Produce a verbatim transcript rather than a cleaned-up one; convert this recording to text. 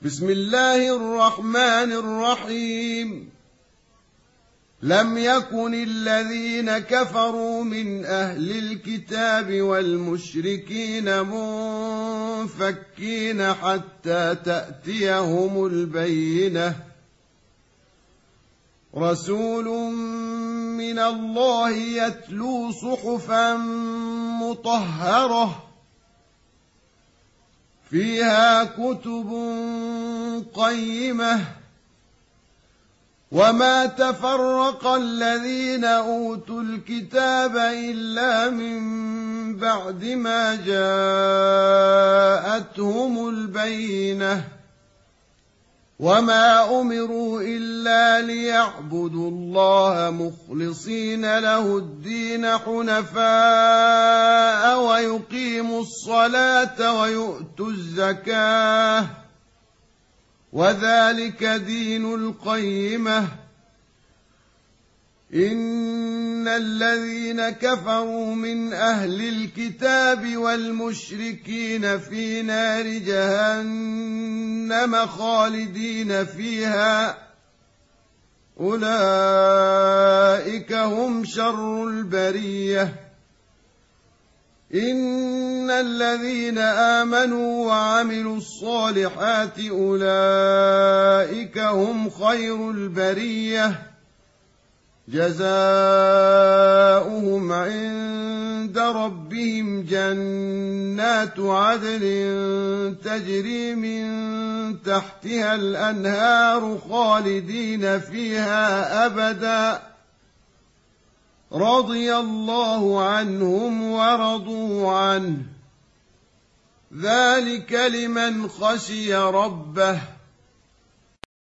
بسم الله الرحمن الرحيم لم يكن الذين كفروا من أهل الكتاب والمشركين منفكين حتى تأتيهم البينة رسول من الله يتلو صحفا مطهرة فيها كتب قيمة وما تفرق الذين أوتوا الكتاب إلا من بعد ما جاءتهم البينة وما أمروا إلا ليعبدوا الله مخلصين له الدين حنفاء ويقيموا الصلاة ويؤتوا الزكاة وذلك دين القيمة إن الذين كفروا من أهل الكتاب والمشركين في نار جهنم خالدين فيها أولئك هم شر البرية إن الذين آمنوا وعملوا الصالحات أولئك هم خير البرية جزاؤهم عند ربهم جنات عدن تجري من تحتها الأنهار خالدين فيها أبدا رضي الله عنهم ورضوا عنه ذلك لمن خشي ربه